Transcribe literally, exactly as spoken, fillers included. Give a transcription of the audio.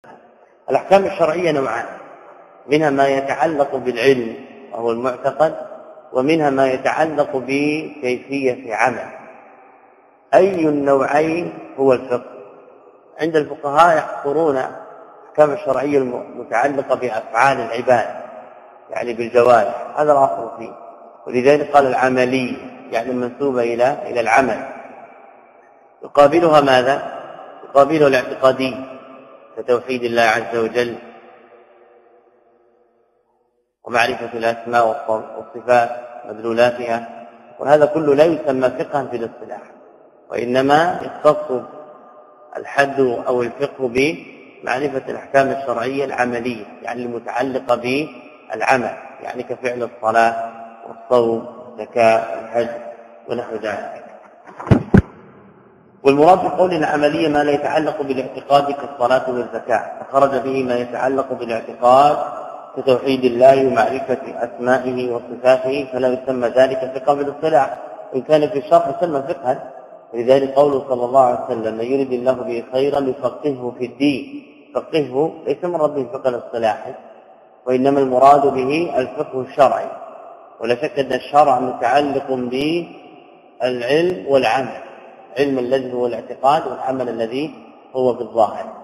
الأحكام الشرعية نوعان، منها ما يتعلق بالعلم وهو المعتقد، ومنها ما يتعلق بكيفية عمل. أي النوعين هو الفقه؟ عند الفقهاء يحصرون الأحكام الشرعية المتعلقة بأفعال العباد يعني بالجوارح، هذا الأصل فيه، ولذلك قال العملي يعني المنسوبة إلى إلى العمل. يقابلها ماذا؟ يقابله الاعتقادي كتوحيد الله عز وجل ومعرفة الأسماء والصفات مدلولاتها، وهذا كله لا يسمى فقها في الاصطلاح، وإنما يختص الحد أو الفقه بمعرفة الأحكام الشرعية العملية يعني المتعلقة بالعمل، يعني كفعل الصلاة والصوم والزكاة والحج ونحو ذلك. والمراد بقول العملية ما لا يتعلق بالاعتقاد كالصلاة والزكاة، فخرج به ما يتعلق بالاعتقاد كتوحيد الله ومعرفة أسمائه وصفاته، فلا يسمى ذلك فقها بالاصطلاح، وإن كان في الشرع يسمى فقها. ولذلك قوله صلى الله عليه وسلم: من يريد الله به خيرا يفقهه في الدين. فقهه ليس مراد به الفقه الاصطلاحي، وإنما المراد به الفقه الشرعي، ولا شك أن الشرع متعلق بالعلم والعمل، علم الذي هو الاعتقاد والعمل الذي هو بالظاهر.